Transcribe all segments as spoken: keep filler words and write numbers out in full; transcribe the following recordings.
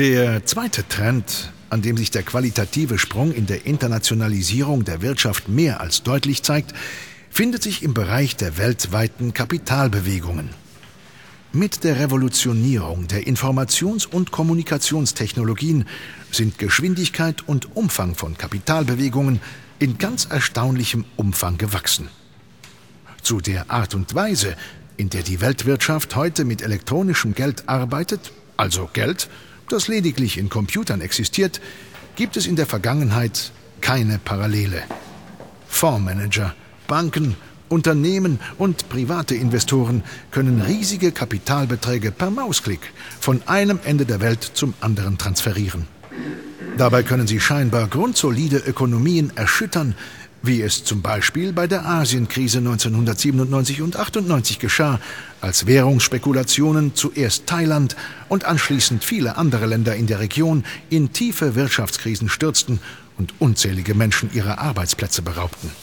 Der zweite Trend, an dem sich der qualitative Sprung in der Internationalisierung der Wirtschaft mehr als deutlich zeigt, findet sich im Bereich der weltweiten Kapitalbewegungen. Mit der Revolutionierung der Informations- und Kommunikationstechnologien sind Geschwindigkeit und Umfang von Kapitalbewegungen in ganz erstaunlichem Umfang gewachsen. Zu der Art und Weise, in der die Weltwirtschaft heute mit elektronischem Geld arbeitet, also Geld, das lediglich in Computern existiert, gibt es in der Vergangenheit keine Parallele. Fondsmanager, Banken, Unternehmen und private Investoren können riesige Kapitalbeträge per Mausklick von einem Ende der Welt zum anderen transferieren. Dabei können sie scheinbar grundsolide Ökonomien erschüttern, wie es zum Beispiel bei der Asienkrise neunzehnhundertsiebenundneunzig und achtundneunzig geschah, als Währungsspekulationen zuerst Thailand und anschließend viele andere Länder in der Region in tiefe Wirtschaftskrisen stürzten und unzählige Menschen ihrer Arbeitsplätze beraubten.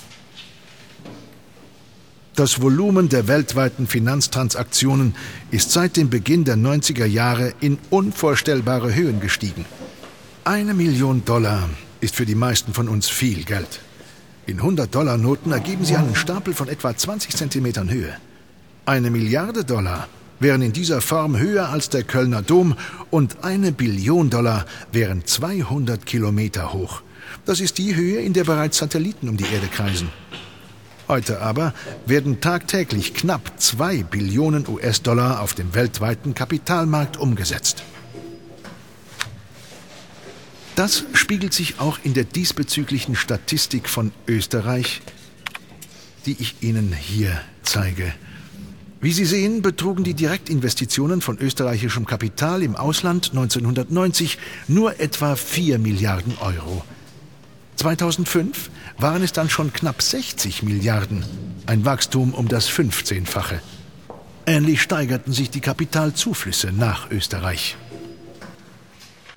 Das Volumen der weltweiten Finanztransaktionen ist seit dem Beginn der neunziger Jahre in unvorstellbare Höhen gestiegen. Eine Million Dollar ist für die meisten von uns viel Geld. In hundert-Dollar-Noten ergeben sie einen Stapel von etwa zwanzig Zentimetern Höhe. Eine Milliarde Dollar wären in dieser Form höher als der Kölner Dom und eine Billion Dollar wären zweihundert Kilometer hoch. Das ist die Höhe, in der bereits Satelliten um die Erde kreisen. Heute aber werden tagtäglich knapp zwei Billionen U S-Dollar auf dem weltweiten Kapitalmarkt umgesetzt. Das spiegelt sich auch in der diesbezüglichen Statistik von Österreich, die ich Ihnen hier zeige. Wie Sie sehen, betrugen die Direktinvestitionen von österreichischem Kapital im Ausland neunzehnhundertneunzig nur etwa vier Milliarden Euro. zweitausendfünf waren es dann schon knapp sechzig Milliarden, ein Wachstum um das fünfzehnfache. Ähnlich steigerten sich die Kapitalzuflüsse nach Österreich.